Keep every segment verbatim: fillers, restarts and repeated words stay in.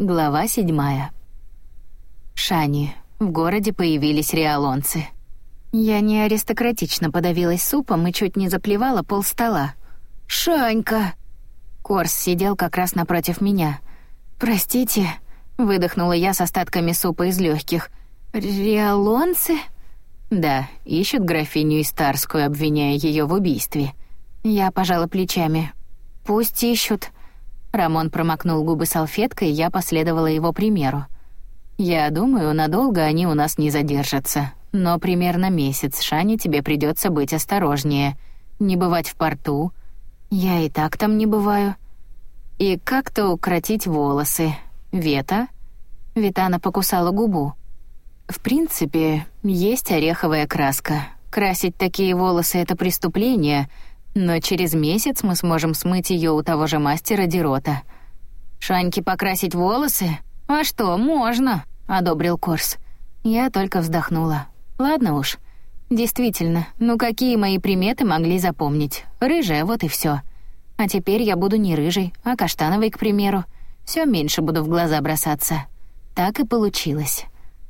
Глава седьмая. Шани. В городе появились реалонцы. Я не аристократично подавилась супом и чуть не заплевала пол стола. «Шанька!» Корс сидел как раз напротив меня. «Простите», — выдохнула я с остатками супа из легких. «Реалонцы?» «Да, ищут графиню Истарскую, обвиняя ее в убийстве». Я пожала плечами. «Пусть ищут». Рамон промокнул губы салфеткой, и я последовала его примеру. «Я думаю, надолго они у нас не задержатся. Но примерно месяц, Шане, тебе придется быть осторожнее. Не бывать в порту. Я и так там не бываю. И как-то укротить волосы. Вета?» Витана покусала губу. «В принципе, есть ореховая краска. Красить такие волосы — это преступление, но через месяц мы сможем смыть ее у того же мастера Дирота». «Шаньке покрасить волосы? А что, можно?» — одобрил Корс. Я только вздохнула. «Ладно уж. Действительно, ну какие мои приметы могли запомнить? Рыжая, вот и все. А теперь я буду не рыжей, а каштановой, к примеру. Все меньше буду в глаза бросаться». Так и получилось.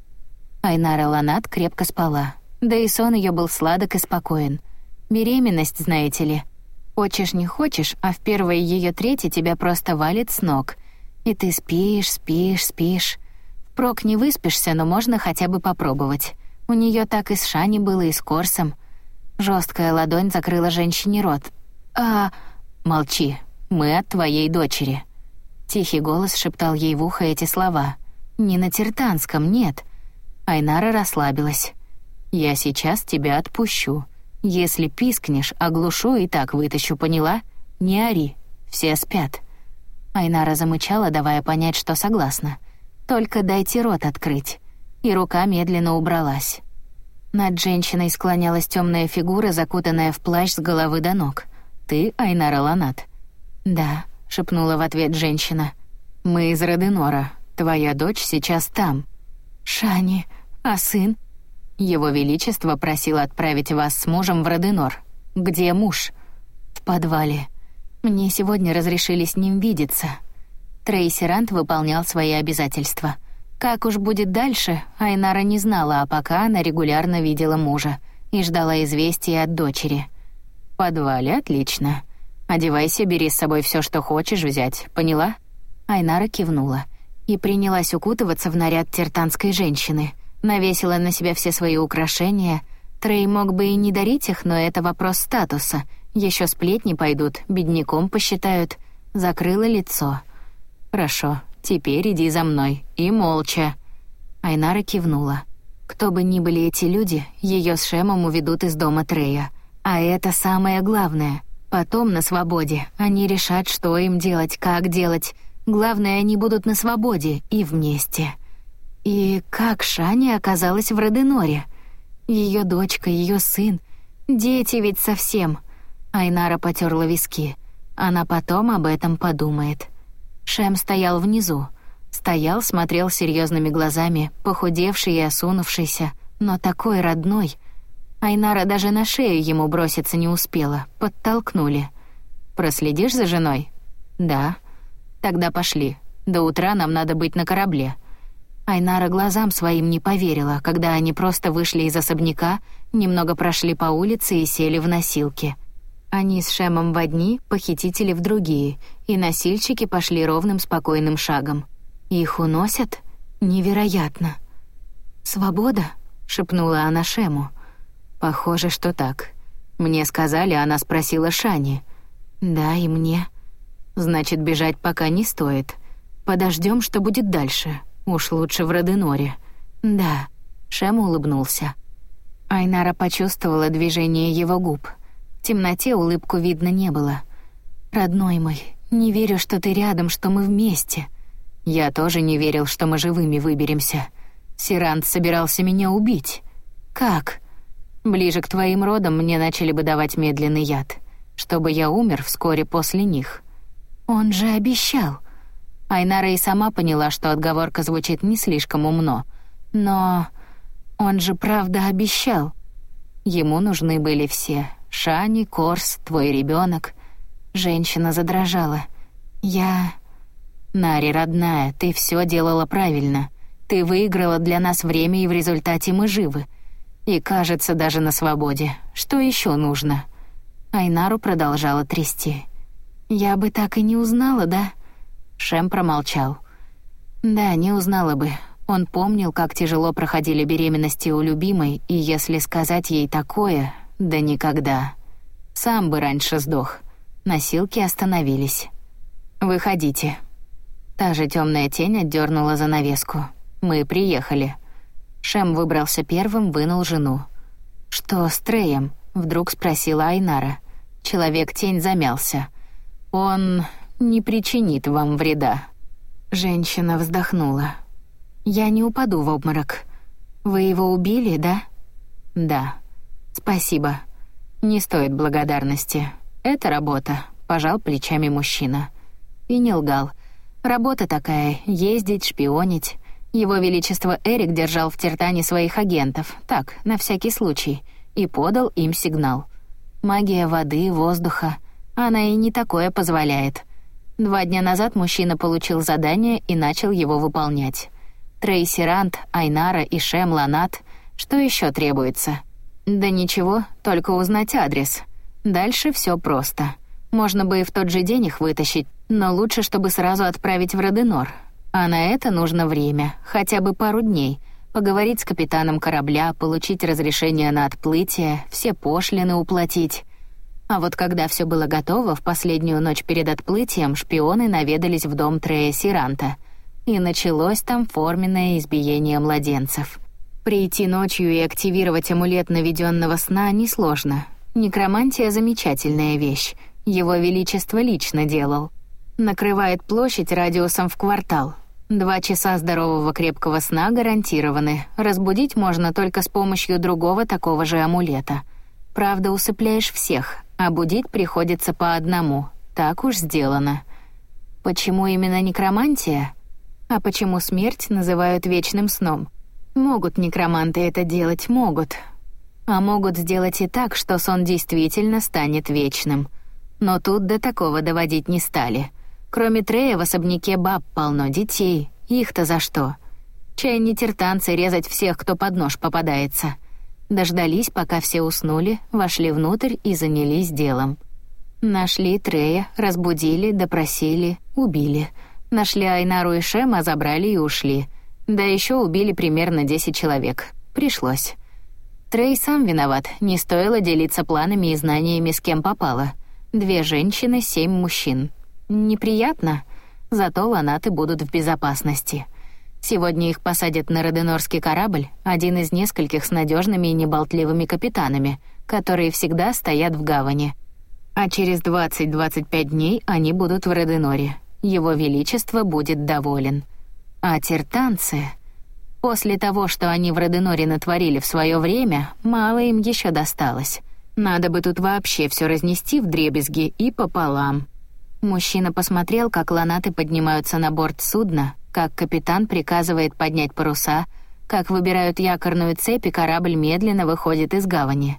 Айнара Ланат крепко спала. Да и сон ее был сладок и спокоен. Беременность, знаете ли. Хочешь не хочешь, а в первой ее трети тебя просто валит с ног. И ты спишь, спишь, спишь. Впрок не выспишься, но можно хотя бы попробовать. У нее так и с Шани было, и с Корсом. Жесткая ладонь закрыла женщине рот. «А...» «Молчи, мы от твоей дочери». Тихий голос шептал ей в ухо эти слова. Не на тертанском, нет. Айнара расслабилась. «Я сейчас тебя отпущу. Если пискнешь, оглушу и так вытащу, поняла? Не ори, все спят». Айнара замычала, давая понять, что согласна. «Только дайте рот открыть». И рука медленно убралась. Над женщиной склонялась темная фигура, закутанная в плащ с головы до ног. «Ты Айнара Ланат?» «Да», — шепнула в ответ женщина. «Мы из Роденора. Твоя дочь сейчас там». «Шани, а сын?» «Его Величество просил отправить вас с мужем в Роденор. Где муж?» «В подвале. Мне сегодня разрешили с ним видеться». Трейсерант выполнял свои обязательства. Как уж будет дальше, Айнара не знала, а пока она регулярно видела мужа и ждала известия от дочери. «В подвале, отлично. Одевайся, бери с собой все, что хочешь взять, поняла?» Айнара кивнула и принялась укутываться в наряд тертанской женщины. Навесила на себя все свои украшения. Трей мог бы и не дарить их, но это вопрос статуса. Еще сплетни пойдут, бедняком посчитают. Закрыла лицо. «Хорошо, теперь иди за мной. И молча». Айнара кивнула. Кто бы ни были эти люди, ее с Шемом уведут из дома Трея. А это самое главное. Потом на свободе. Они решат, что им делать, как делать. Главное, они будут на свободе и вместе. И как Шани оказалась в Роденоре? Ее дочка, ее сын. Дети ведь совсем. Айнара потерла виски. Она потом об этом подумает. Шем стоял внизу. Стоял, смотрел серьезными глазами, похудевший и осунувшийся, но такой родной. Айнара даже на шею ему броситься не успела. Подтолкнули. «Проследишь за женой?» «Да». «Тогда пошли. До утра нам надо быть на корабле». Айнара глазам своим не поверила, когда они просто вышли из особняка, немного прошли по улице и сели в носилки. Они с Шемом в одни, похитители в другие, и носильщики пошли ровным спокойным шагом. Их уносят? Невероятно. «Свобода?» — шепнула она Шему. «Похоже, что так. Мне сказали, она спросила Шани». «Да, и мне». «Значит, бежать пока не стоит. Подождем, что будет дальше. Уж лучше в Роденоре». «Да», — Шем улыбнулся. Айнара почувствовала движение его губ. В темноте улыбку видно не было. «Родной мой, не верю, что ты рядом, что мы вместе». «Я тоже не верил, что мы живыми выберемся. Сирант собирался меня убить». «Как?» «Ближе к твоим родам мне начали бы давать медленный яд, чтобы я умер вскоре после них». «Он же обещал». Айнара и сама поняла, что отговорка звучит не слишком умно. Но он же правда обещал. Ему нужны были все. Шани, Корс, твой ребенок. Женщина задрожала. «Я... Нари, родная, ты все делала правильно. Ты выиграла для нас время, и в результате мы живы. И, кажется, даже на свободе. Что еще нужно?» Айнару продолжала трясти. «Я бы так и не узнала, да?» Шем промолчал. «Да, не узнала бы. Он помнил, как тяжело проходили беременности у любимой, и если сказать ей такое, да никогда. Сам бы раньше сдох». Носилки остановились. «Выходите». Та же темная тень отдернула занавеску. «Мы приехали». Шем выбрался первым, вынул жену. «Что с Треем?» — вдруг спросила Айнара. Человек-тень замялся. «Он не причинит вам вреда». Женщина вздохнула. «Я не упаду в обморок. Вы его убили, да?» «Да». «Спасибо. Не стоит благодарности. Это работа», — пожал плечами мужчина. И не лгал. Работа такая — ездить, шпионить. Его Величество Эрик держал в Тиртане своих агентов, так, на всякий случай, и подал им сигнал. Магия воды, воздуха. Она и не такое позволяет. Два дня назад мужчина получил задание и начал его выполнять. Трей Сирант, Айнара и Шем Ланат. Что еще требуется? Да ничего, только узнать адрес. Дальше все просто. Можно бы и в тот же день их вытащить, но лучше, чтобы сразу отправить в Роденор. А на это нужно время, хотя бы пару дней. Поговорить с капитаном корабля, получить разрешение на отплытие, все пошлины уплатить. А вот когда все было готово, в последнюю ночь перед отплытием шпионы наведались в дом Трея Сиранта. И началось там форменное избиение младенцев. Прийти ночью и активировать амулет наведенного сна несложно. Некромантия — замечательная вещь. Его Величество лично делал. Накрывает площадь радиусом в квартал. Два часа здорового крепкого сна гарантированы. Разбудить можно только с помощью другого такого же амулета. Правда, усыпляешь всех, а будить приходится по одному. Так уж сделано. Почему именно некромантия? А почему смерть называют вечным сном? Могут некроманты это делать, могут. А могут сделать и так, что сон действительно станет вечным. Но тут до такого доводить не стали. Кроме Трея в особняке баб полно детей. Их-то за что? Чай не тиртанцы резать всех, кто под нож попадается. Дождались, пока все уснули, вошли внутрь и занялись делом. Нашли Трея, разбудили, допросили, убили. Нашли Айнару и Шема, забрали и ушли. Да еще убили примерно десять человек. Пришлось. Трей сам виноват, не стоило делиться планами и знаниями с кем попало. Две женщины, семь мужчин. Неприятно, зато ланаты будут в безопасности. Сегодня их посадят на роденорский корабль, один из нескольких с надежными и неболтливыми капитанами, которые всегда стоят в гавани. А через двадцать-двадцать пять дней они будут в Роденоре. Его Величество будет доволен. А тиртанцы... После того, что они в Роденоре натворили в свое время, мало им еще досталось. Надо бы тут вообще все разнести вдребезги и пополам. Мужчина посмотрел, как ланаты поднимаются на борт судна, как капитан приказывает поднять паруса, как выбирают якорную цепь, и корабль медленно выходит из гавани.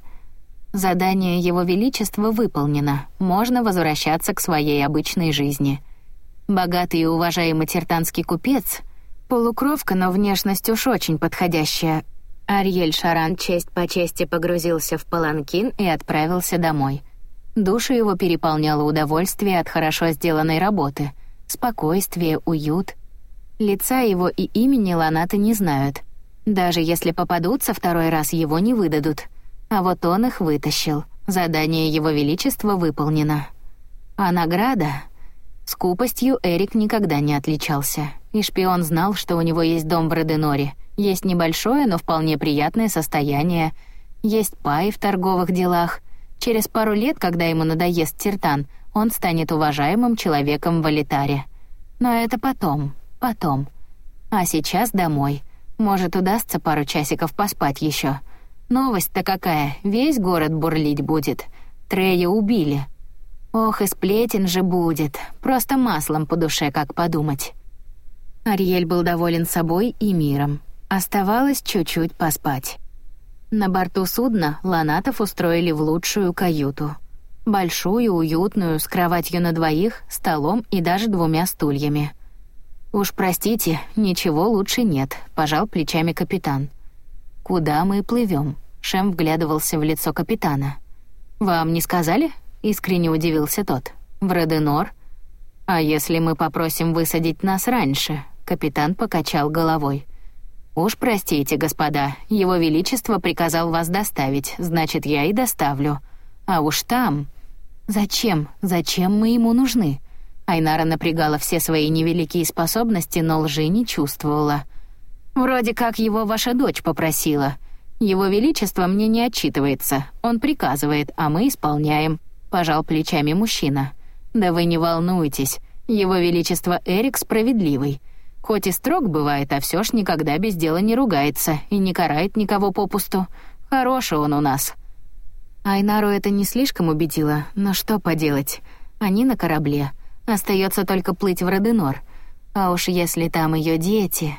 Задание Его Величества выполнено, можно возвращаться к своей обычной жизни. Богатый и уважаемый тиртанский купец, полукровка, но внешность уж очень подходящая, Ариэль Шаран честь по чести погрузился в паланкин и отправился домой. Душу его переполняло удовольствие от хорошо сделанной работы, спокойствие, уют. Лица его и имени ланаты не знают. Даже если попадутся второй раз, его не выдадут. А вот он их вытащил. Задание Его Величества выполнено. А награда? Скупостью Эрик никогда не отличался. И шпион знал, что у него есть дом в Роденоре. Есть небольшое, но вполне приятное состояние. Есть пай в торговых делах. Через пару лет, когда ему надоест Тиртан, он станет уважаемым человеком в Алитаре. Но это потом, потом. А сейчас домой. Может, удастся пару часиков поспать еще. Новость-то какая, весь город бурлить будет. Трея убили. Ох, и сплетен же будет. Просто маслом по душе, как подумать. Ариэль был доволен собой и миром. Оставалось чуть-чуть поспать. На борту судна ланатов устроили в лучшую каюту. Большую, уютную, с кроватью на двоих, столом и даже двумя стульями. «Уж простите, ничего лучше нет», — пожал плечами капитан. «Куда мы плывем?» — Шем вглядывался в лицо капитана. «Вам не сказали?» — искренне удивился тот. «В Роденор? А если мы попросим высадить нас раньше?» — капитан покачал головой. «Уж простите, господа, его величество приказал вас доставить, значит, я и доставлю. А уж там...» «Зачем? Зачем мы ему нужны?» Айнара напрягала все свои невеликие способности, но лжи не чувствовала. «Вроде как его ваша дочь попросила. Его величество мне не отчитывается, он приказывает, а мы исполняем», — пожал плечами мужчина. «Да вы не волнуйтесь, его величество Эрик справедливый. Хоть и строг бывает, а все ж никогда без дела не ругается и не карает никого попусту. Хороший он у нас». Айнару это не слишком убедило, но что поделать, они на корабле. Остается только плыть в Роденор. А уж если там ее дети...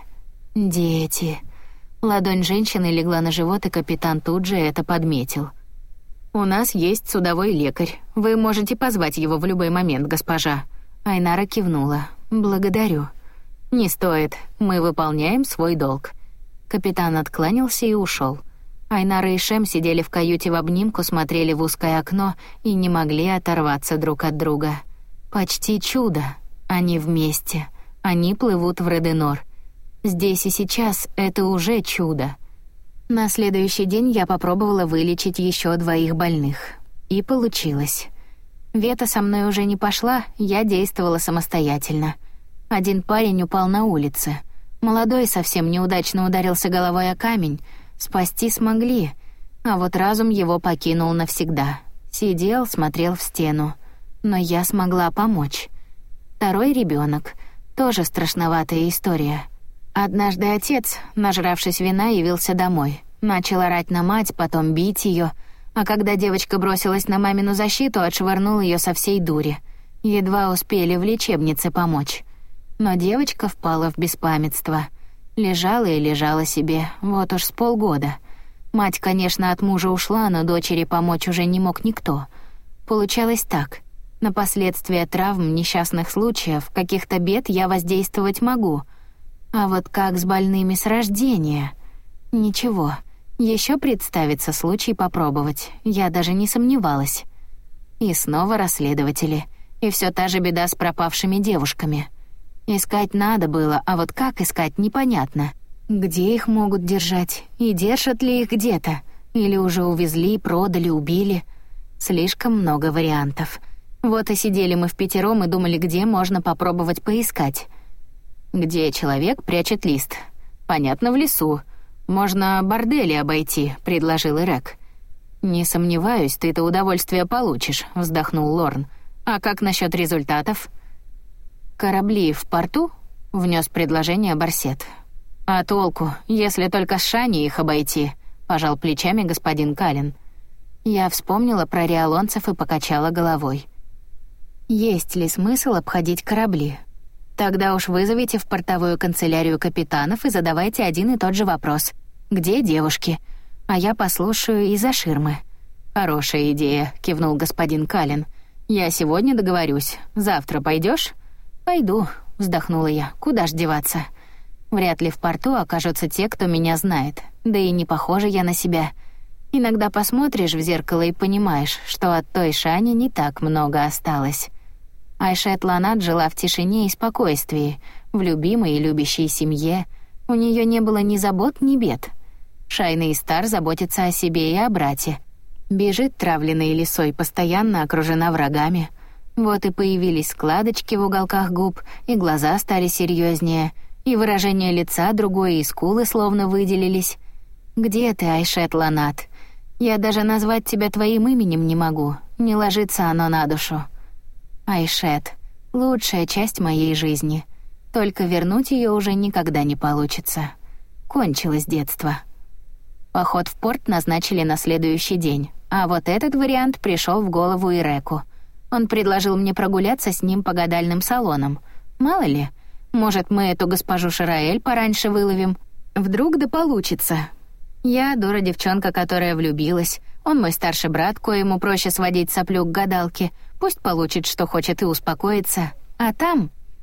Дети... Ладонь женщины легла на живот, и капитан тут же это подметил. «У нас есть судовой лекарь. Вы можете позвать его в любой момент, госпожа». Айнара кивнула. «Благодарю». «Не стоит. Мы выполняем свой долг». Капитан откланялся и ушел. Айнара и Шем сидели в каюте в обнимку, смотрели в узкое окно и не могли оторваться друг от друга. Почти чудо. Они вместе. Они плывут в Роденор. Здесь и сейчас это уже чудо. На следующий день я попробовала вылечить еще двоих больных. И получилось. Вета со мной уже не пошла, я действовала самостоятельно. Один парень упал на улице. Молодой совсем неудачно ударился головой о камень. Спасти смогли, а вот разум его покинул навсегда. Сидел, смотрел в стену. Но я смогла помочь. Второй ребенок, тоже страшноватая история. Однажды отец, нажравшись вина, явился домой. Начал орать на мать, потом бить ее, а когда девочка бросилась на мамину защиту, отшвырнул ее со всей дури. Едва успели в лечебнице помочь. Но девочка впала в беспамятство. Лежала и лежала себе, вот уж с полгода. Мать, конечно, от мужа ушла, но дочери помочь уже не мог никто. Получалось так. На последствия травм, несчастных случаев, каких-то бед я воздействовать могу. А вот как с больными с рождения? Ничего. Еще представится случай попробовать. Я даже не сомневалась. И снова расследователи. И все та же беда с пропавшими девушками. Искать надо было, а вот как искать, непонятно. Где их могут держать? И держат ли их где-то? Или уже увезли, продали, убили? Слишком много вариантов. Вот и сидели мы впятером и думали, где можно попробовать поискать. Где человек прячет лист? Понятно, в лесу. Можно бордели обойти, предложил Ирек. Не сомневаюсь, ты это удовольствие получишь, вздохнул Лорн. А как насчет результатов? «Корабли в порту?» — внес предложение Барсет. «А толку, если только с Шани их обойти?» — пожал плечами господин Калин. Я вспомнила про реалонцев и покачала головой. «Есть ли смысл обходить корабли? Тогда уж вызовите в портовую канцелярию капитанов и задавайте один и тот же вопрос. Где девушки? А я послушаю из-за ширмы». «Хорошая идея», — кивнул господин Калин. «Я сегодня договорюсь. Завтра пойдешь?» «Пойду», — вздохнула я. «Куда ж деваться? Вряд ли в порту окажутся те, кто меня знает. Да и не похожа я на себя. Иногда посмотришь в зеркало и понимаешь, что от той Шани не так много осталось». Айшет Ланат жила в тишине и спокойствии, в любимой и любящей семье. У нее не было ни забот, ни бед. Шайна Истар заботится о себе и о брате. Бежит травленной лисой, постоянно окружена врагами. Вот и появились складочки в уголках губ, и глаза стали серьезнее, и выражение лица другое, и скулы словно выделились. «Где ты, Айшет Ланат? Я даже назвать тебя твоим именем не могу, не ложится оно на душу». Айшет — лучшая часть моей жизни. Только вернуть ее уже никогда не получится. Кончилось детство. Поход в порт назначили на следующий день, а вот этот вариант пришел в голову Иреку. Он предложил мне прогуляться с ним по гадальным салонам. Мало ли, может, мы эту госпожу Шараэль пораньше выловим. Вдруг да получится. Я дура девчонка, которая влюбилась. Он мой старший брат, коему проще сводить соплю к гадалке. Пусть получит, что хочет, и успокоится. А там...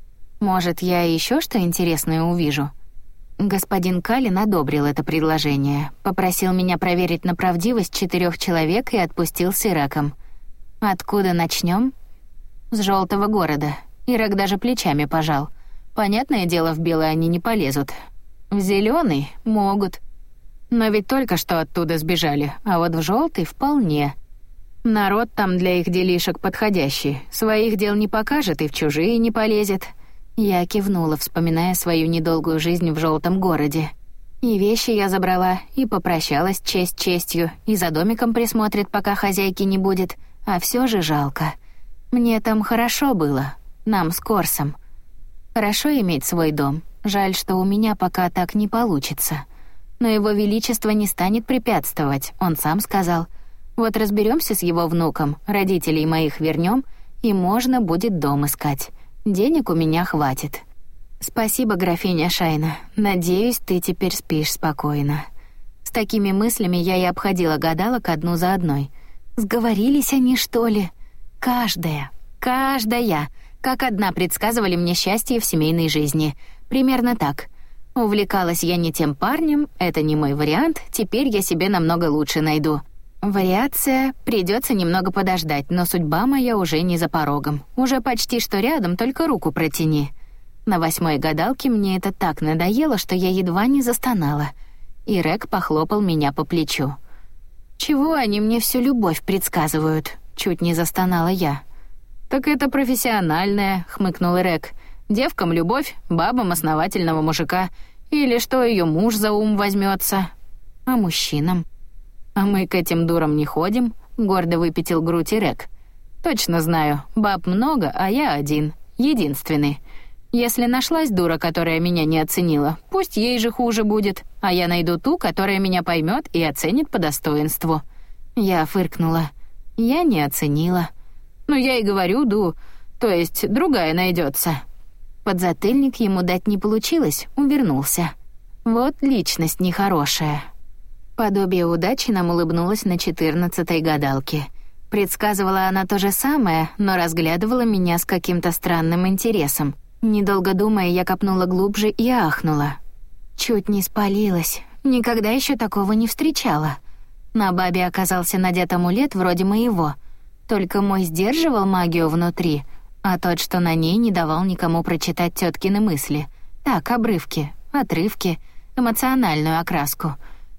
Может, я еще что интересное увижу? Господин Калин одобрил это предложение, попросил меня проверить на правдивость четырех человек и отпустил с Ираком. Откуда начнем? С Желтого города. Ирак даже плечами пожал. Понятное дело, в Белый они не полезут. В Зеленый могут. Но ведь только что оттуда сбежали, а вот в Желтый вполне. Народ там для их делишек подходящий. Своих дел не покажет и в чужие не полезет. Я кивнула, вспоминая свою недолгую жизнь в Желтом городе. И вещи я забрала, и попрощалась честь честью, и за домиком присмотрит, пока хозяйки не будет. А все же жалко. Мне там хорошо было. Нам с Корсом. Хорошо иметь свой дом. Жаль, что у меня пока так не получится. Но его величество не станет препятствовать, он сам сказал. Вот разберемся с его внуком, родителей моих вернем, и можно будет дом искать. Денег у меня хватит. Спасибо, графиня Шайна. Надеюсь, ты теперь спишь спокойно. С такими мыслями я и обходила гадалок одну за одной. Сговорились они, что ли? Каждая, каждая, как одна предсказывали мне счастье в семейной жизни. Примерно так. Увлекалась я не тем парнем, это не мой вариант, теперь я себе намного лучше найду. Вариация, придется немного подождать, но судьба моя уже не за порогом. Уже почти что рядом, только руку протяни. На восьмой гадалке мне это так надоело, что я едва не застонала. И Рек похлопал меня по плечу. «Чего они мне всю любовь предсказывают?» — чуть не застонала я. «Так это профессиональная», — хмыкнул Рек. «Девкам любовь, бабам основательного мужика. Или что ее муж за ум возьмется. А мужчинам?» «А мы к этим дурам не ходим», — гордо выпятил грудь Рек. «Точно знаю, баб много, а я один, единственный. Если нашлась дура, которая меня не оценила, пусть ей же хуже будет, а я найду ту, которая меня поймет и оценит по достоинству». Я фыркнула. «Я не оценила». «Ну, я и говорю, Ду, то есть другая найдется». Подзатыльник ему дать не получилось, увернулся. Вот личность нехорошая. Подобие удачи нам улыбнулось на четырнадцатой гадалке. Предсказывала она то же самое, но разглядывала меня с каким-то странным интересом. Недолго думая, я копнула глубже и ахнула. Чуть не спалилась. Никогда еще такого не встречала. На бабе оказался надет амулет вроде моего. Только мой сдерживал магию внутри, а тот, что на ней, не давал никому прочитать тёткины мысли. Так, обрывки, отрывки, эмоциональную окраску.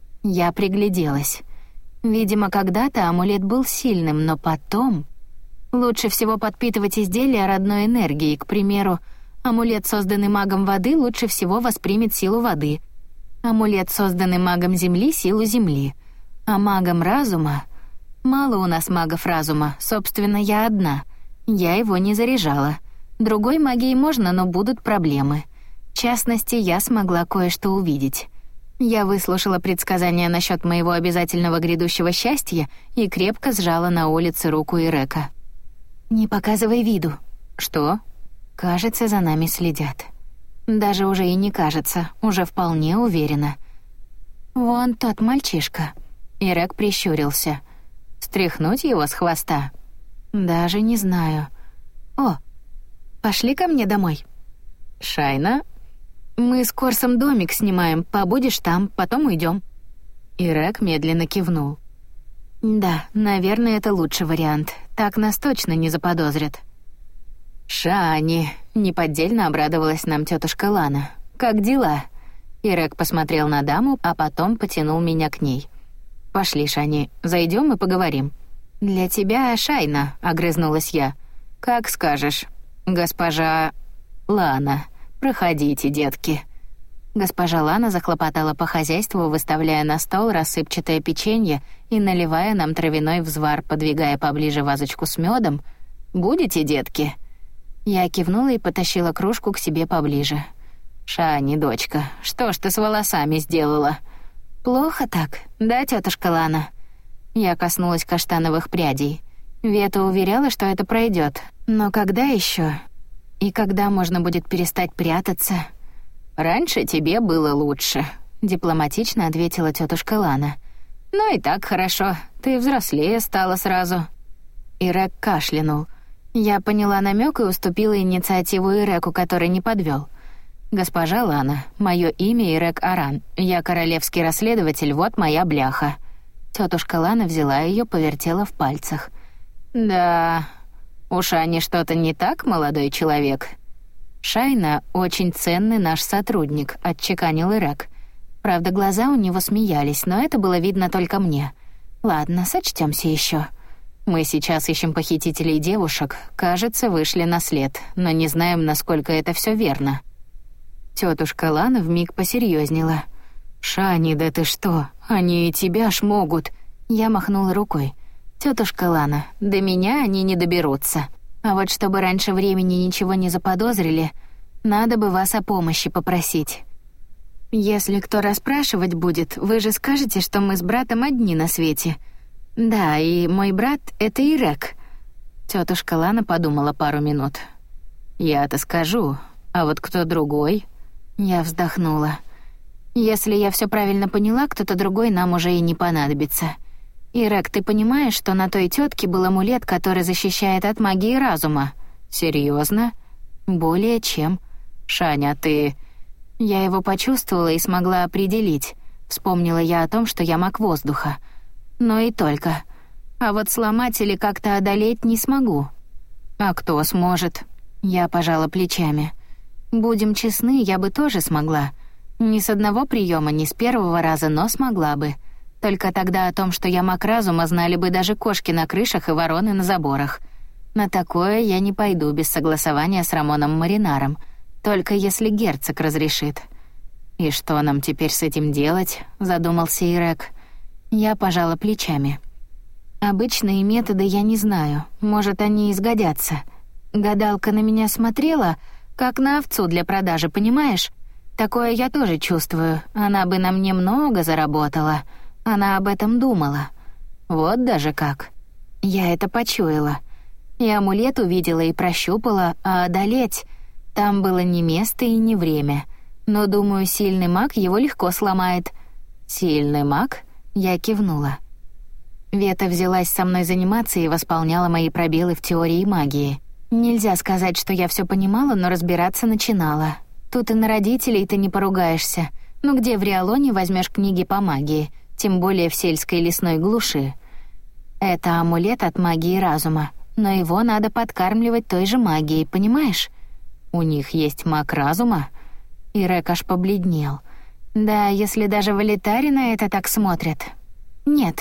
Я пригляделась. Видимо, когда-то амулет был сильным, но потом... Лучше всего подпитывать изделия родной энергией. К примеру, амулет, созданный магом воды, лучше всего воспримет силу воды. Амулет, созданный магом земли, — силу земли. А магом разума... Мало у нас магов разума, собственно, я одна. Я его не заряжала. Другой магией можно, но будут проблемы. В частности, я смогла кое-что увидеть. Я выслушала предсказания насчет моего обязательного грядущего счастья и крепко сжала на улице руку Ирека. «Не показывай виду». «Что?» «Кажется, за нами следят». Даже уже и не кажется, уже вполне уверена. «Вон тот мальчишка». Ирек прищурился. «Стряхнуть его с хвоста?» «Даже не знаю». «О, пошли ко мне домой». «Шайна?» «Мы с Корсом домик снимаем, побудешь там, потом уйдем». Ирек медленно кивнул. «Да, наверное, это лучший вариант. Так нас точно не заподозрят». «Шани!» — неподдельно обрадовалась нам тетушка Лана. «Как дела?» Ирек посмотрел на даму, а потом потянул меня к ней. «Пошли, Шани, зайдем и поговорим». «Для тебя, Шайна», — огрызнулась я. «Как скажешь, госпожа Лана. Проходите, детки». Госпожа Лана захлопотала по хозяйству, выставляя на стол рассыпчатое печенье и наливая нам травяной взвар, подвигая поближе вазочку с медом. «Будете, детки?» Я кивнула и потащила кружку к себе поближе. «Шани, дочка, что ж ты с волосами сделала?» «Плохо так, да, тетушка Лана?» Я коснулась каштановых прядей. Вета уверяла, что это пройдет. Но когда еще? И когда можно будет перестать прятаться? «Раньше тебе было лучше», — дипломатично ответила тетушка Лана. «Ну и так хорошо, ты взрослее стала сразу». Ирек кашлянул. Я поняла намек и уступила инициативу Иреку, который не подвел. «Госпожа Лана, мое имя Ирек Аран. Я королевский расследователь, вот моя бляха». Тетушка Лана взяла ее, повертела в пальцах. «Да, у Шани что-то не так, молодой человек?» «Шайна — очень ценный наш сотрудник», — отчеканил Ирек. Правда, глаза у него смеялись, но это было видно только мне. «Ладно, сочтёмся еще. Мы сейчас ищем похитителей девушек. Кажется, вышли на след, но не знаем, насколько это все верно». Тетушка Лана вмиг посерьезнела. «Шани, да ты что? Они и тебя ж могут!» Я махнула рукой. «Тетушка Лана, до меня они не доберутся. А вот чтобы раньше времени ничего не заподозрили, надо бы вас о помощи попросить. Если кто расспрашивать будет, вы же скажете, что мы с братом одни на свете. Да, и мой брат — это Ирек». Тетушка Лана подумала пару минут. «Я-то скажу, а вот кто другой?» Я вздохнула. «Если я все правильно поняла, кто-то другой нам уже и не понадобится. Ирек, ты понимаешь, что на той тетке был амулет, который защищает от магии разума?» «Серьезно?» «Более чем. Шаня, ты...» Я его почувствовала и смогла определить. Вспомнила я о том, что я маг воздуха. Но и только. А вот сломать или как-то одолеть не смогу. «А кто сможет?» Я пожала плечами. «Будем честны, я бы тоже смогла. Не с одного приема, не с первого раза, но смогла бы. Только тогда о том, что я маг разума, знали бы даже кошки на крышах и вороны на заборах. На такое я не пойду без согласования с Рамоном Маринаром, только если герцог разрешит». «И что нам теперь с этим делать?» — задумался Ирек. Я пожала плечами. «Обычные методы я не знаю, может, они изгодятся. Гадалка на меня смотрела, как на овцу для продажи, понимаешь? Такое я тоже чувствую, она бы на мне много заработала. Она об этом думала. Вот даже как. Я это почуяла. И амулет увидела и прощупала, а одолеть... Там было не место и не время. Но, думаю, сильный маг его легко сломает». «Сильный маг?» Я кивнула. Вета взялась со мной заниматься и восполняла мои пробелы в теории магии. Нельзя сказать, что я все понимала, но разбираться начинала. Тут и на родителей ты не поругаешься. Ну где в Риалоне возьмешь книги по магии, тем более в сельской лесной глуши? Это амулет от магии разума, но его надо подкармливать той же магией, понимаешь? У них есть маг разума? Ирек аж побледнел. Да, если даже в Элитаре на это так смотрят. Нет.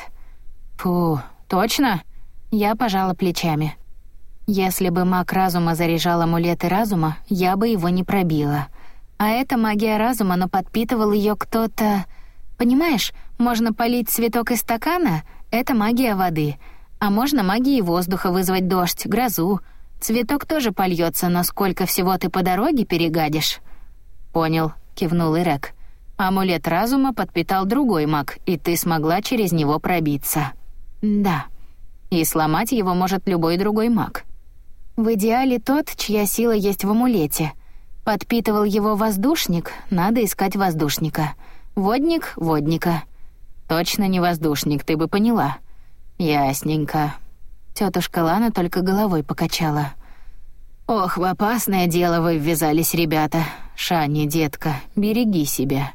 Фу, точно? Я пожала плечами. Если бы маг разума заряжал амулеты разума, я бы его не пробила. А это магия разума, но подпитывал ее кто-то... Понимаешь, можно полить цветок из стакана — это магия воды. А можно магией воздуха вызвать дождь, грозу. Цветок тоже польется, но сколько всего ты по дороге перегадишь. «Понял», — кивнул Ирек. «Амулет разума подпитал другой маг, и ты смогла через него пробиться». «Да. И сломать его может любой другой маг. В идеале тот, чья сила есть в амулете. Подпитывал его воздушник, надо искать воздушника. Водник — водника». «Точно не воздушник, ты бы поняла». «Ясненько». Тетушка Лана только головой покачала. «Ох, в опасное дело вы ввязались, ребята. Шани, детка, береги себя».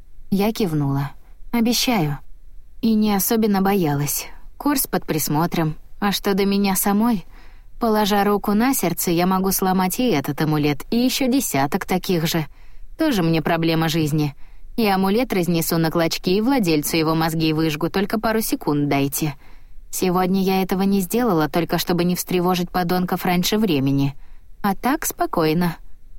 Я кивнула. «Обещаю». И не особенно боялась. Курс под присмотром. А что до меня самой? Положа руку на сердце, я могу сломать и этот амулет, и еще десяток таких же. Тоже мне проблема жизни. И амулет разнесу на клочки, и владельцу его мозги выжгу, только пару секунд дайте. Сегодня я этого не сделала, только чтобы не встревожить подонков раньше времени. А так спокойно.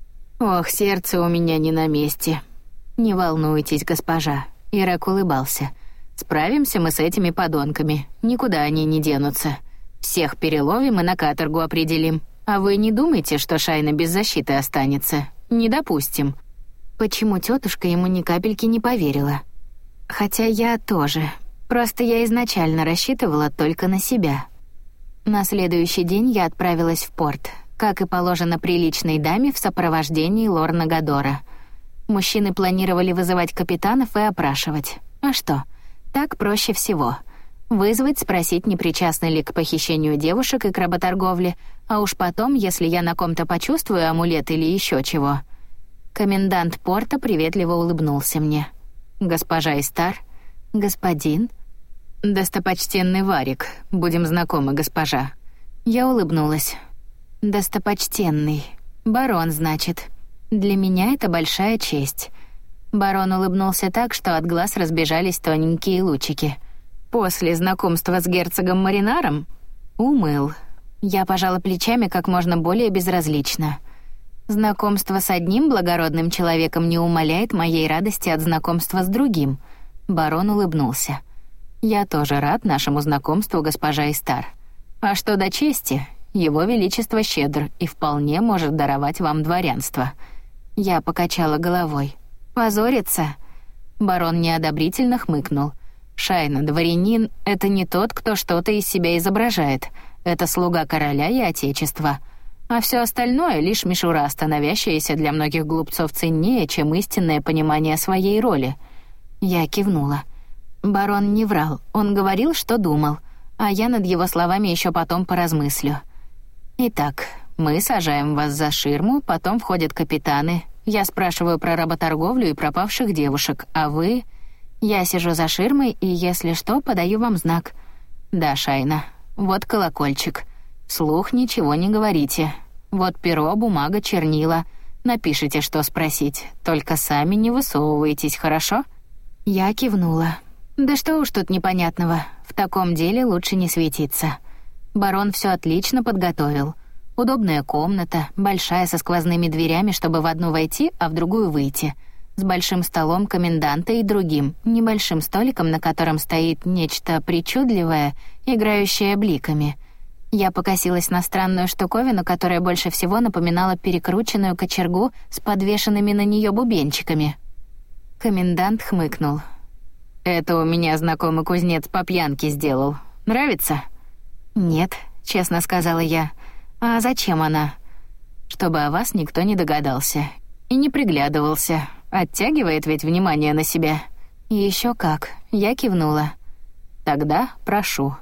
Ох, сердце у меня не на месте. «Не волнуйтесь, госпожа», — Ирек улыбался. «Справимся мы с этими подонками, никуда они не денутся. Всех переловим и на каторгу определим. А вы не думайте, что Шайна без защиты останется. Не допустим». Почему тетушка ему ни капельки не поверила? Хотя я тоже. Просто я изначально рассчитывала только на себя. На следующий день я отправилась в порт, как и положено приличной даме в сопровождении лорна Гадора. Мужчины планировали вызывать капитанов и опрашивать. А что? Так проще всего. Вызвать, спросить, не причастны ли к похищению девушек и к работорговле, а уж потом, если я на ком-то почувствую амулет или еще чего. Комендант порта приветливо улыбнулся мне. «Госпожа Истар?» «Господин?» «Достопочтенный Варик, будем знакомы, госпожа». Я улыбнулась. «Достопочтенный. Барон, значит. Для меня это большая честь». Барон улыбнулся так, что от глаз разбежались тоненькие лучики. «После знакомства с герцогом Маринаром?» «Умыл». Я пожала плечами как можно более безразлично. «Знакомство с одним благородным человеком не умаляет моей радости от знакомства с другим». Барон улыбнулся. «Я тоже рад нашему знакомству, госпожа Истар. А что до чести, его величество щедр и вполне может даровать вам дворянство». Я покачала головой. «Позориться?» Барон неодобрительно хмыкнул. «Шайна, дворянин — это не тот, кто что-то из себя изображает. Это слуга короля и отечества. А все остальное — лишь мишура, становящаяся для многих глупцов ценнее, чем истинное понимание своей роли». Я кивнула. Барон не врал, он говорил, что думал, а я над его словами еще потом поразмыслю. «Итак, мы сажаем вас за ширму, потом входят капитаны. Я спрашиваю про работорговлю и пропавших девушек, а вы...» Я сижу за ширмой и, если что, подаю вам знак. «Да, Шайна, вот колокольчик. Вслух ничего не говорите. Вот перо, бумага, чернила. Напишите, что спросить, только сами не высовывайтесь, хорошо?» Я кивнула. «Да что уж тут непонятного, в таком деле лучше не светиться». Барон все отлично подготовил. Удобная комната, большая со сквозными дверями, чтобы в одну войти, а в другую выйти. С большим столом коменданта и другим, небольшим столиком, на котором стоит нечто причудливое, играющее бликами. Я покосилась на странную штуковину, которая больше всего напоминала перекрученную кочергу с подвешенными на нее бубенчиками. Комендант хмыкнул. «Это у меня знакомый кузнец по пьянке сделал. Нравится?» «Нет», — честно сказала я. «А зачем она?» «Чтобы о вас никто не догадался. И не приглядывался. Оттягивает ведь внимание на себя». «Еще как», — я кивнула. «Тогда прошу».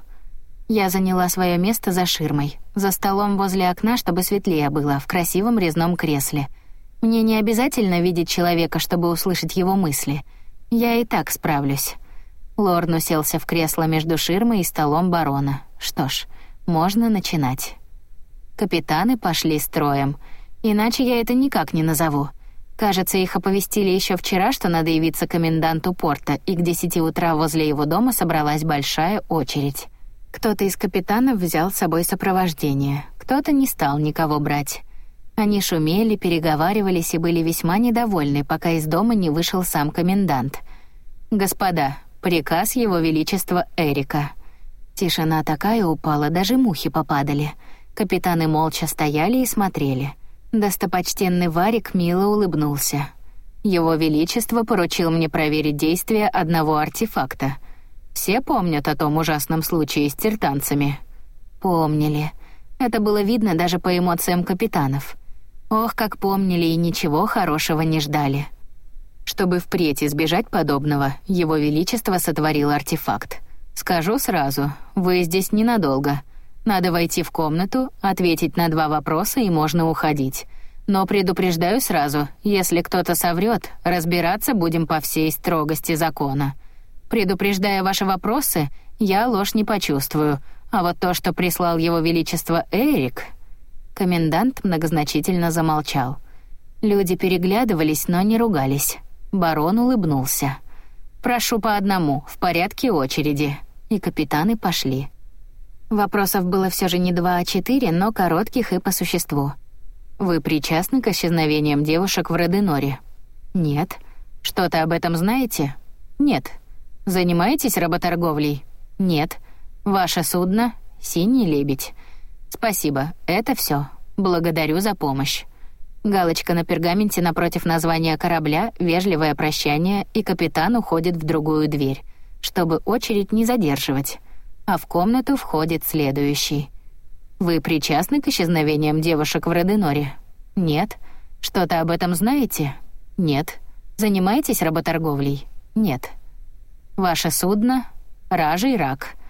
Я заняла свое место за ширмой, за столом возле окна, чтобы светлее было, в красивом резном кресле. Мне не обязательно видеть человека, чтобы услышать его мысли. Я и так справлюсь. Лорн уселся в кресло между ширмой и столом барона. Что ж, можно начинать. Капитаны пошли строем. Иначе я это никак не назову. Кажется, их оповестили еще вчера, что надо явиться коменданту порта, и к десяти утра возле его дома собралась большая очередь. Кто-то из капитанов взял с собой сопровождение, кто-то не стал никого брать. Они шумели, переговаривались и были весьма недовольны, пока из дома не вышел сам комендант. «Господа, приказ его величества Эрика». Тишина такая упала, даже мухи попадали. Капитаны молча стояли и смотрели. Достопочтенный Варик мило улыбнулся. «Его величество поручил мне проверить действие одного артефакта. Все помнят о том ужасном случае с тертанцами?» Помнили. Это было видно даже по эмоциям капитанов. Ох, как помнили и ничего хорошего не ждали. Чтобы впредь избежать подобного, его величество сотворил артефакт. Скажу сразу, вы здесь ненадолго. Надо войти в комнату, ответить на два вопроса и можно уходить. Но предупреждаю сразу, если кто-то соврет, разбираться будем по всей строгости закона. Предупреждая ваши вопросы, я ложь не почувствую, а вот то, что прислал его величество Эрик... Комендант многозначительно замолчал. Люди переглядывались, но не ругались. Барон улыбнулся. «Прошу по одному, в порядке очереди». И капитаны пошли. Вопросов было все же не два, а четыре, но коротких и по существу. «Вы причастны к исчезновениям девушек в Роденоре?» «Нет». «Что-то об этом знаете?» «Нет». «Занимаетесь работорговлей?» «Нет». «Ваше судно?» «Синий лебедь». «Спасибо, это все. Благодарю за помощь». Галочка на пергаменте напротив названия корабля, вежливое прощание, и капитан уходит в другую дверь, чтобы очередь не задерживать. А в комнату входит следующий. «Вы причастны к исчезновениям девушек в Роденоре?» «Нет». «Что-то об этом знаете?» «Нет». «Занимаетесь работорговлей?» «Нет». «Ваше судно?» «Ражий рак».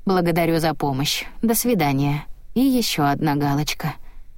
Благодарю за помощь. До свидания. И еще одна галочка.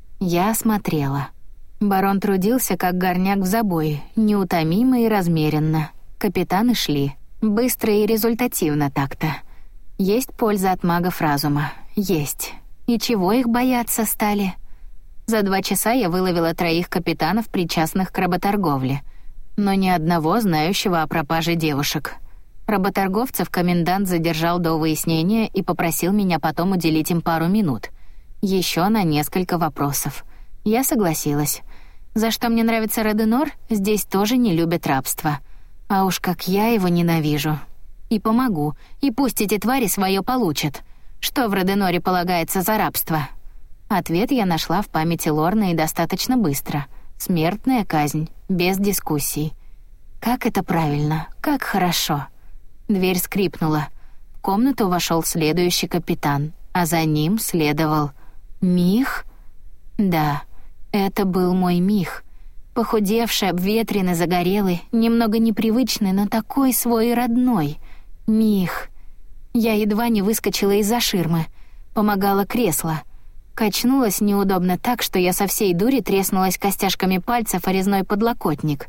Я смотрела. Барон трудился, как горняк в забое, неутомимо и размеренно. Капитаны шли. Быстро и результативно так-то. Есть польза от магов разума. Есть. И чего их бояться стали? За два часа я выловила троих капитанов, причастных к работорговле, но ни одного знающего о пропаже девушек. Работорговцев комендант задержал до выяснения и попросил меня потом уделить им пару минут. Еще на несколько вопросов. Я согласилась. За что мне нравится Реденор, здесь тоже не любят рабство. А уж как я его ненавижу. И помогу, и пусть эти твари свое получат. Что в Реденоре полагается за рабство? Ответ я нашла в памяти Лорны и достаточно быстро. Смертная казнь, без дискуссий. Как это правильно, как хорошо. Дверь скрипнула. В комнату вошел следующий капитан, а за ним следовал Мих? Да, это был мой Мих. Похудевший, обветренный, загорелый, немного непривычный, но такой свой родной. Мих. Я едва не выскочила из-за ширмы. Помогало кресло. Качнулась неудобно так, что я со всей дури треснулась костяшками пальцев о резной подлокотник.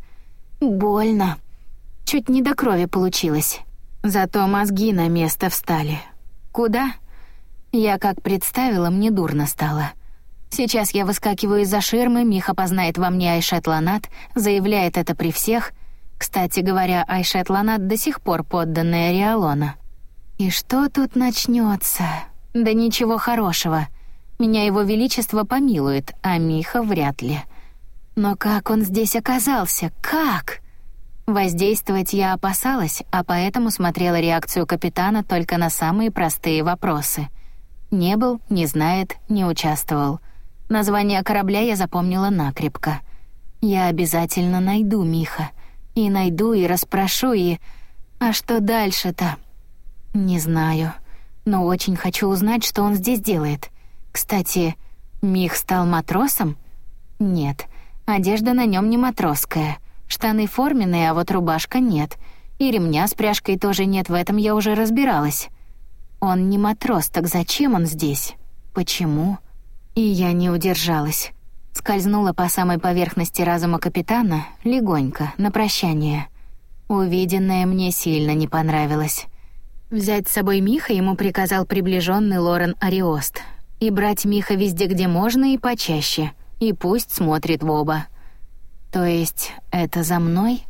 Больно. Чуть не до крови получилось. Зато мозги на место встали. Куда? Я как представила, мне дурно стало. Сейчас я выскакиваю из-за ширмы, Мих опознает во мне Айшет Ланат, заявляет это при всех. Кстати говоря, Айшет Ланат до сих пор подданная Риалона. И что тут начнется? Да ничего хорошего. Меня его величество помилует, а Миха вряд ли. Но как он здесь оказался? Как? Воздействовать я опасалась, а поэтому смотрела реакцию капитана только на самые простые вопросы. Не был, не знает, не участвовал. Название корабля я запомнила накрепко. Я обязательно найду Миха. И найду, и расспрошу, и... А что дальше-то? Не знаю. Но очень хочу узнать, что он здесь делает. Кстати, Мих стал матросом? Нет, одежда на нем не матросская. Штаны форменные, а вот рубашка нет. И ремня с пряжкой тоже нет, в этом я уже разбиралась. Он не матрос, так зачем он здесь? Почему? И я не удержалась. Скользнула по самой поверхности разума капитана, легонько, на прощание. Увиденное мне сильно не понравилось. Взять с собой Миха ему приказал приближенный Лорен Ариост. И брать Миха везде, где можно, и почаще. И пусть смотрит в оба. То есть это за мной?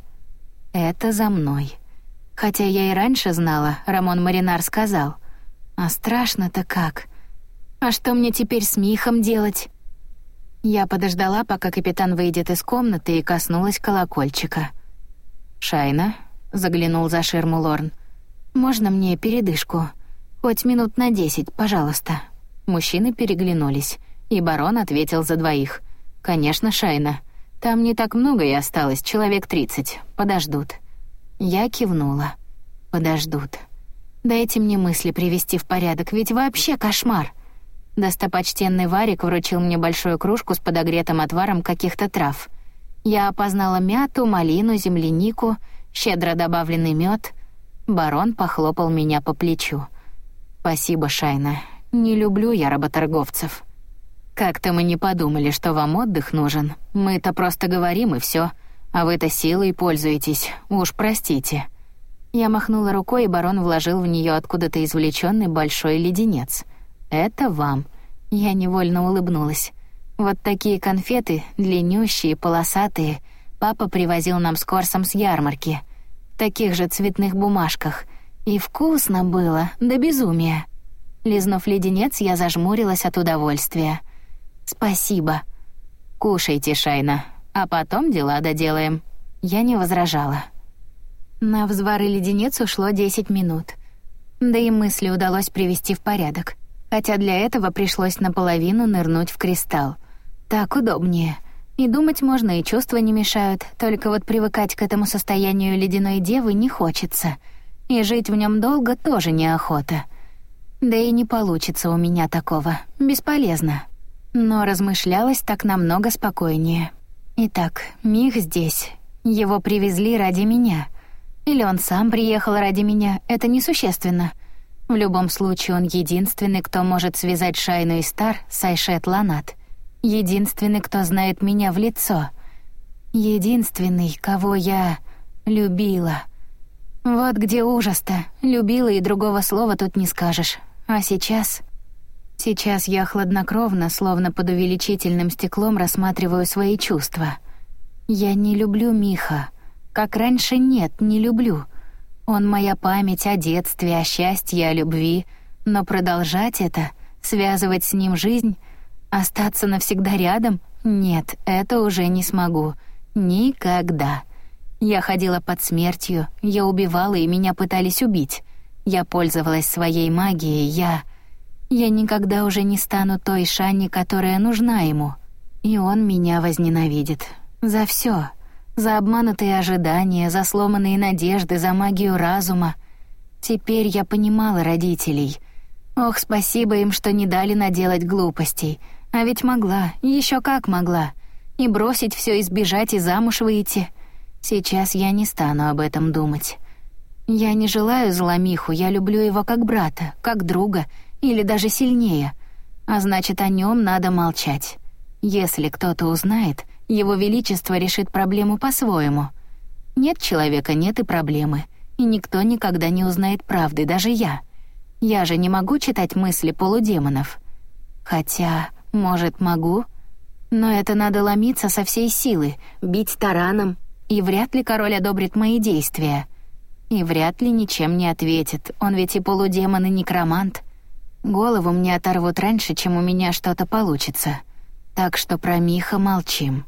Это за мной. Хотя я и раньше знала, Рамон Маринар сказал. А страшно-то как? А что мне теперь с Михом делать? Я подождала, пока капитан выйдет из комнаты, и коснулась колокольчика. «Шайна?» — заглянул за ширму Лорн. «Можно мне передышку? Хоть минут на десять, пожалуйста». Мужчины переглянулись, и барон ответил за двоих. «Конечно, Шайна. Там не так много и осталось, человек тридцать. Подождут». Я кивнула. «Подождут. Дайте мне мысли привести в порядок, ведь вообще кошмар». Достопочтенный Варик вручил мне большую кружку с подогретым отваром каких-то трав. Я опознала мяту, малину, землянику, щедро добавленный мед. Барон похлопал меня по плечу. «Спасибо, Шайна. Не люблю я работорговцев. Как-то мы не подумали, что вам отдых нужен. Мы-то просто говорим и все, а вы-то силой пользуетесь. Уж простите». Я махнула рукой, и барон вложил в нее откуда-то извлеченный большой леденец. «Это вам». Я невольно улыбнулась. Вот такие конфеты, длиннющие, полосатые, папа привозил нам с Корсом с ярмарки. В таких же цветных бумажках. И вкусно было, до безумия. Лизнув леденец, я зажмурилась от удовольствия. «Спасибо». «Кушайте, Шайна, а потом дела доделаем». Я не возражала. На взвар и леденец ушло десять минут. Да и мысли удалось привести в порядок. Хотя для этого пришлось наполовину нырнуть в кристалл. Так удобнее. И думать можно, и чувства не мешают, только вот привыкать к этому состоянию ледяной девы не хочется. И жить в нем долго тоже неохота. Да и не получится у меня такого. Бесполезно. Но размышлялась так намного спокойнее. Итак, Мих здесь. Его привезли ради меня. Или он сам приехал ради меня, это несущественно. В любом случае, он единственный, кто может связать Шайну Истар с Айшет Ланат. Единственный, кто знает меня в лицо. Единственный, кого я любила. Вот где ужас-то. Любила, и другого слова тут не скажешь. А сейчас... Сейчас я хладнокровно, словно под увеличительным стеклом, рассматриваю свои чувства. Я не люблю Миха. Как раньше нет, не люблю. Он моя память о детстве, о счастье, о любви. Но продолжать это, связывать с ним жизнь, остаться навсегда рядом? Нет, это уже не смогу. Никогда. Я ходила под смертью, я убивала, и меня пытались убить. Я пользовалась своей магией, я... Я никогда уже не стану той Шани, которая нужна ему. И он меня возненавидит. За всё. За обманутые ожидания, за сломанные надежды, за магию разума. Теперь я понимала родителей. Ох, спасибо им, что не дали наделать глупостей. А ведь могла, ещё как могла. И бросить всё, и сбежать, и замуж выйти. Сейчас я не стану об этом думать. Я не желаю зла Миху, я люблю его как брата, как друга, или даже сильнее. А значит, о нём надо молчать. Если кто-то узнает, его величество решит проблему по-своему. Нет человека, нет и проблемы. И никто никогда не узнает правды, даже я. Я же не могу читать мысли полудемонов. Хотя, может, могу? Но это надо ломиться со всей силы, бить тараном. И вряд ли король одобрит мои действия. И вряд ли ничем не ответит, он ведь и полудемон, и некромант. Голову мне оторвут раньше, чем у меня что-то получится. Так что про Миха молчим.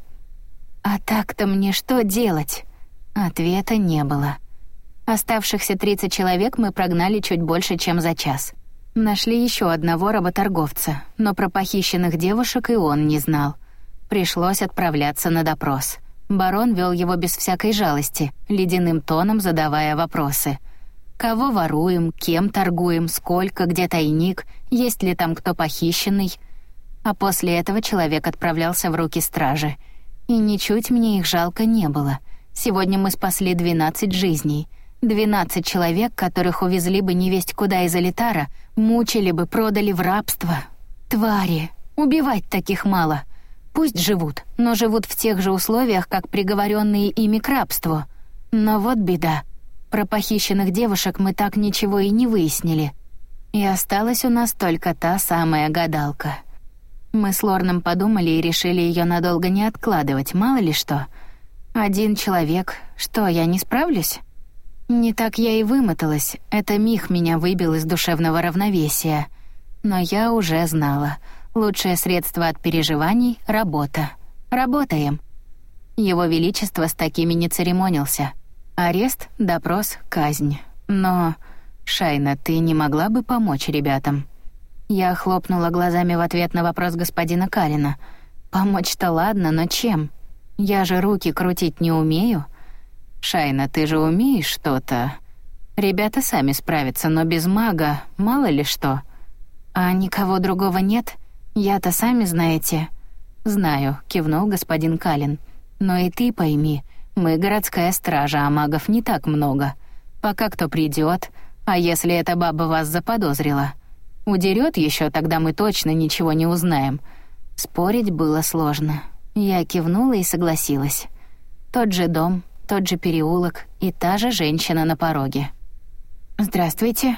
А так-то мне что делать? Ответа не было. Оставшихся тридцать человек мы прогнали чуть больше, чем за час. Нашли еще одного работорговца, но про похищенных девушек и он не знал. Пришлось отправляться на допрос. Барон вел его без всякой жалости, ледяным тоном задавая вопросы. Кого воруем, кем торгуем, сколько, где тайник, есть ли там кто похищенный. А после этого человек отправлялся в руки стражи. И ничуть мне их жалко не было. Сегодня мы спасли двенадцать жизней. двенадцать человек, которых увезли бы невесть куда из Алитара, мучили бы, продали в рабство. Твари! Убивать таких мало. Пусть живут, но живут в тех же условиях, как приговоренные ими к рабству. Но вот беда. Про похищенных девушек мы так ничего и не выяснили. И осталась у нас только та самая гадалка. Мы с Лорном подумали и решили ее надолго не откладывать, мало ли что. Один человек. Что, я не справлюсь? Не так я и вымоталась. Это Мих меня выбил из душевного равновесия. Но я уже знала. Лучшее средство от переживаний — работа. Работаем. Его Величество с такими не церемонился. Арест, допрос, казнь. Но... Шайна, ты не могла бы помочь ребятам? Я хлопнула глазами в ответ на вопрос господина Калина. Помочь-то ладно, но чем? Я же руки крутить не умею. Шайна, ты же умеешь что-то? Ребята сами справятся, но без мага мало ли что. А никого другого нет? Я-то сами знаете. Знаю, кивнул господин Калин. Но и ты пойми, мы городская стража, а магов не так много. Пока кто придет, а если эта баба вас заподозрила? Удерет еще, тогда мы точно ничего не узнаем. Спорить было сложно. Я кивнула и согласилась. Тот же дом, тот же переулок и та же женщина на пороге. «Здравствуйте».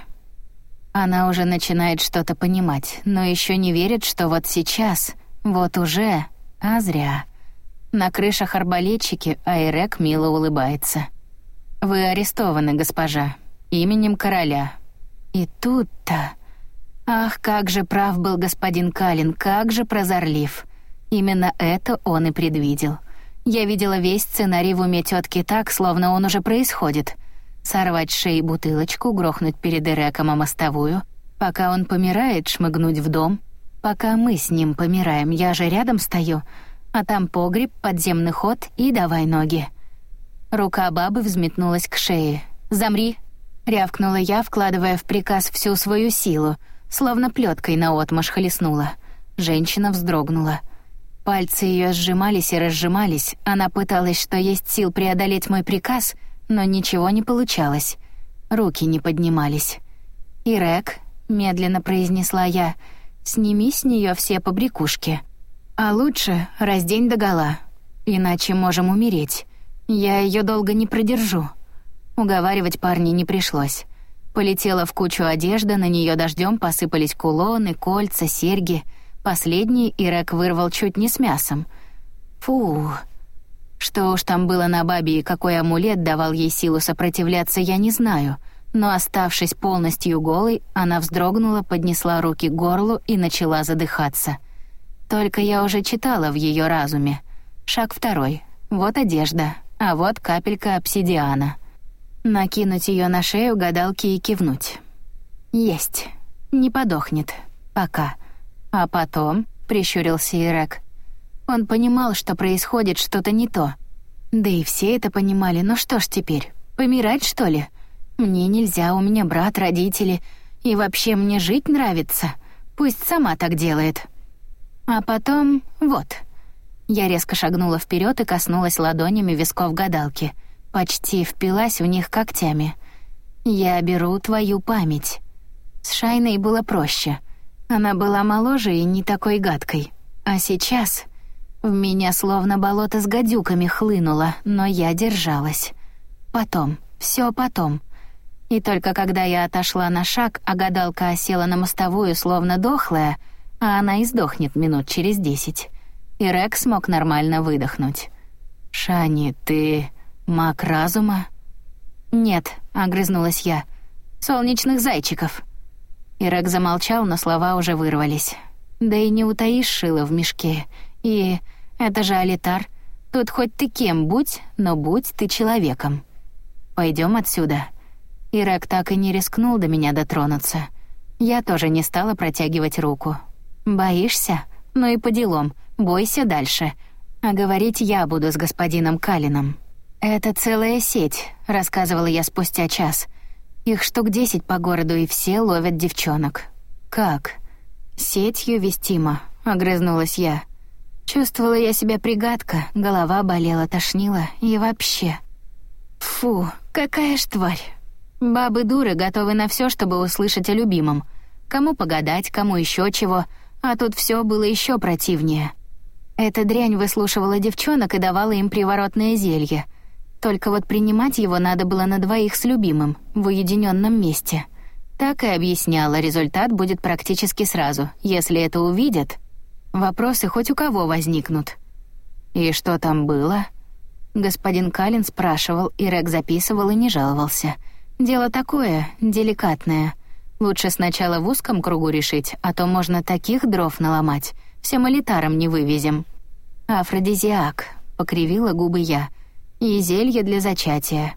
Она уже начинает что-то понимать, но еще не верит, что вот сейчас, вот уже, а зря. На крышах арбалетчики, а Ирек мило улыбается. «Вы арестованы, госпожа, именем короля». И тут-то... Ах, как же прав был господин Калин, как же прозорлив. Именно это он и предвидел. Я видела весь сценарий в уме тетки так, словно он уже происходит. Сорвать с шеи бутылочку, грохнуть перед Иреком о мостовую. Пока он помирает, шмыгнуть в дом. Пока мы с ним помираем, я же рядом стою. А там погреб, подземный ход и давай ноги. Рука бабы взметнулась к шее. «Замри!» — рявкнула я, вкладывая в приказ всю свою силу, словно плеткой наотмашь хлестнула. Женщина вздрогнула. Пальцы ее сжимались и разжимались. Она пыталась, что есть сил, преодолеть мой приказ, но ничего не получалось. Руки не поднимались. «Ирек», — медленно произнесла я, — «сними с нее все побрякушки. А лучше раздень догола, иначе можем умереть. Я ее долго не продержу». Уговаривать парня не пришлось. Полетела в кучу одежды, на нее дождем посыпались кулоны, кольца, серьги. Последний Ирек вырвал чуть не с мясом. Фу. Что уж там было на бабе и какой амулет давал ей силу сопротивляться, я не знаю. Но оставшись полностью голой, она вздрогнула, поднесла руки к горлу и начала задыхаться. Только я уже читала в ее разуме. Шаг второй. Вот одежда, а вот капелька обсидиана. Накинуть ее на шею гадалки и кивнуть. Есть. Не подохнет. Пока. А потом, прищурился Ирек. Он понимал, что происходит что-то не то. Да и все это понимали, ну что ж теперь, помирать, что ли? Мне нельзя, у меня брат, родители, и вообще мне жить нравится. Пусть сама так делает. А потом, вот. Я резко шагнула вперед и коснулась ладонями висков гадалки. Почти впилась в них когтями. «Я беру твою память». С Шайной было проще. Она была моложе и не такой гадкой. А сейчас в меня словно болото с гадюками хлынуло, но я держалась. Потом, все потом. И только когда я отошла на шаг, а гадалка осела на мостовую, словно дохлая, а она и сдохнет минут через десять, Ирек смог нормально выдохнуть. «Шани, ты... маг разума?» «Нет», — огрызнулась я. «Солнечных зайчиков». Ирек замолчал, но слова уже вырвались. «Да и не утаишь шило в мешке. И это же Алитар. Тут хоть ты кем будь, но будь ты человеком. Пойдем отсюда». Ирек так и не рискнул до меня дотронуться. Я тоже не стала протягивать руку. «Боишься? Ну и по делам. Бойся дальше. А говорить я буду с господином Калином». «Это целая сеть», — рассказывала я спустя час. «Их штук десять по городу, и все ловят девчонок». «Как?» «Сетью вестимо», — огрызнулась я. Чувствовала я себя пригадка, голова болела, тошнила и вообще. Фу, какая ж тварь. Бабы-дуры готовы на все, чтобы услышать о любимом. Кому погадать, кому еще чего, а тут все было еще противнее. Эта дрянь выслушивала девчонок и давала им приворотное зелье. Только вот принимать его надо было на двоих с любимым, в уединенном месте. Так и объясняла, результат будет практически сразу. Если это увидят, вопросы хоть у кого возникнут. «И что там было?» Господин Калин спрашивал, Ирек записывал и не жаловался. «Дело такое, деликатное. Лучше сначала в узком кругу решить, а то можно таких дров наломать. Всем элитарам не вывезем». «Афродизиак», — покривила губы я. «И зелье для зачатия».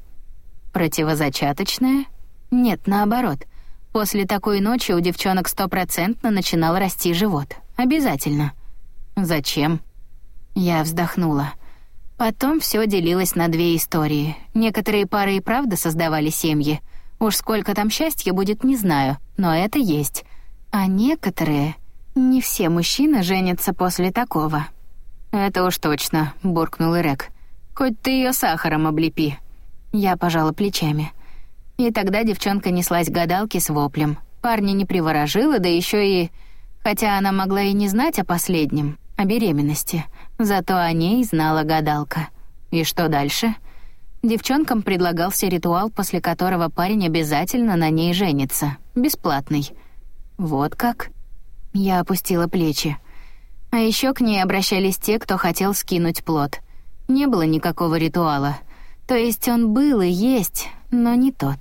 «Противозачаточное?» «Нет, наоборот. После такой ночи у девчонок стопроцентно начинал расти живот. Обязательно». «Зачем?» Я вздохнула. Потом все делилось на две истории. Некоторые пары и правда создавали семьи. Уж сколько там счастья будет, не знаю, но это есть. А некоторые... Не все мужчины женятся после такого. «Это уж точно», — буркнул Ирек. «Хоть ты ее сахаром облепи». Я пожала плечами. И тогда девчонка неслась к гадалке с воплем. Парня не приворожила, да еще и... Хотя она могла и не знать о последнем, о беременности. Зато о ней знала гадалка. И что дальше? Девчонкам предлагался ритуал, после которого парень обязательно на ней женится. Бесплатный. Вот как? Я опустила плечи. А еще к ней обращались те, кто хотел скинуть плод. Не было никакого ритуала. То есть он был и есть, но не тот.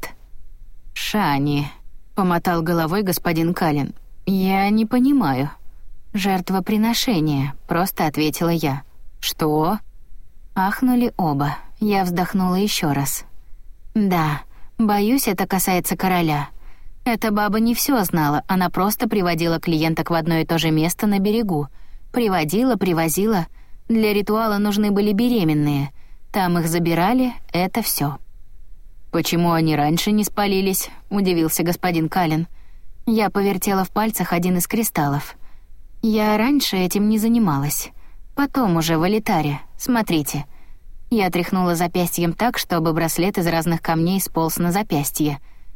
«Шани», — помотал головой господин Калин, — «я не понимаю». «Жертвоприношение», — просто ответила я. «Что?» Ахнули оба. Я вздохнула еще раз. «Да, боюсь, это касается короля. Эта баба не все знала, она просто приводила клиенток в одно и то же место на берегу. Приводила, привозила. Для ритуала нужны были беременные. Там их забирали, это все. «Почему они раньше не спалились?» — удивился господин Калин. Я повертела в пальцах один из кристаллов. «Я раньше этим не занималась. Потом уже в Алитаре. Смотрите». Я тряхнула запястьем так, чтобы браслет из разных камней сполз на запястье.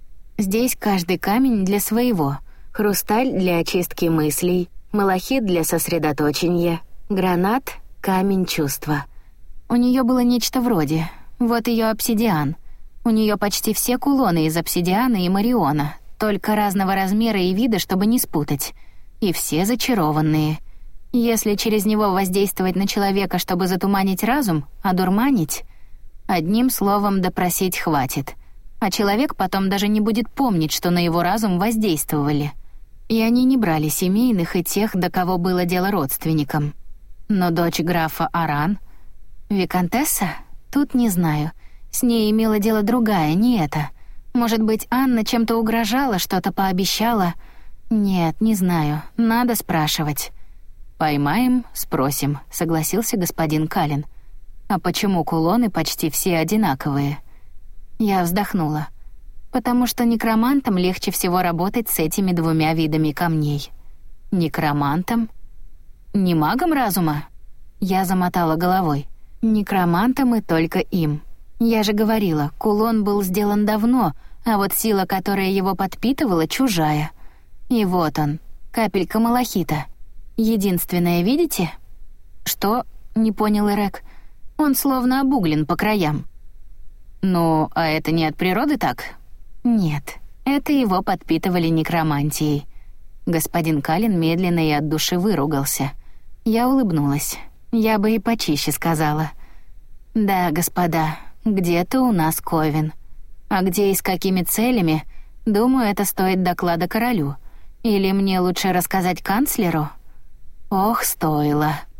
Здесь каждый камень для своего. Хрусталь для очистки мыслей, малахит для сосредоточения, гранат — камень чувства. У нее было нечто вроде. Вот ее обсидиан. У нее почти все кулоны из обсидиана и мариона, только разного размера и вида, чтобы не спутать. И все зачарованные. Если через него воздействовать на человека, чтобы затуманить разум, одурманить, одним словом допросить хватит. А человек потом даже не будет помнить, что на его разум воздействовали. И они не брали семейных и тех, до кого было дело родственникам. Но дочь графа Аран... Викантесса? Тут не знаю. С ней имела дело другая, не это. Может быть, Анна чем-то угрожала, что-то пообещала? Нет, не знаю. Надо спрашивать. «Поймаем, спросим», — согласился господин Каллен. «А почему кулоны почти все одинаковые?» Я вздохнула. «Потому что некромантам легче всего работать с этими двумя видами камней». «Некромантам? Не магом разума?» Я замотала головой. «Некромантам и только им. Я же говорила, кулон был сделан давно, а вот сила, которая его подпитывала, чужая. И вот он, капелька малахита. Единственное, видите?» «Что?» — не понял Эрек. «Он словно обуглен по краям». «Ну, а это не от природы так?» «Нет, это его подпитывали некромантией». Господин Каллен медленно и от души выругался. Я улыбнулась. Я бы и почище сказала. «Да, господа, где-то у нас Ковен. А где и с какими целями, думаю, это стоит доклада королю. Или мне лучше рассказать канцлеру?» Ох, стоило.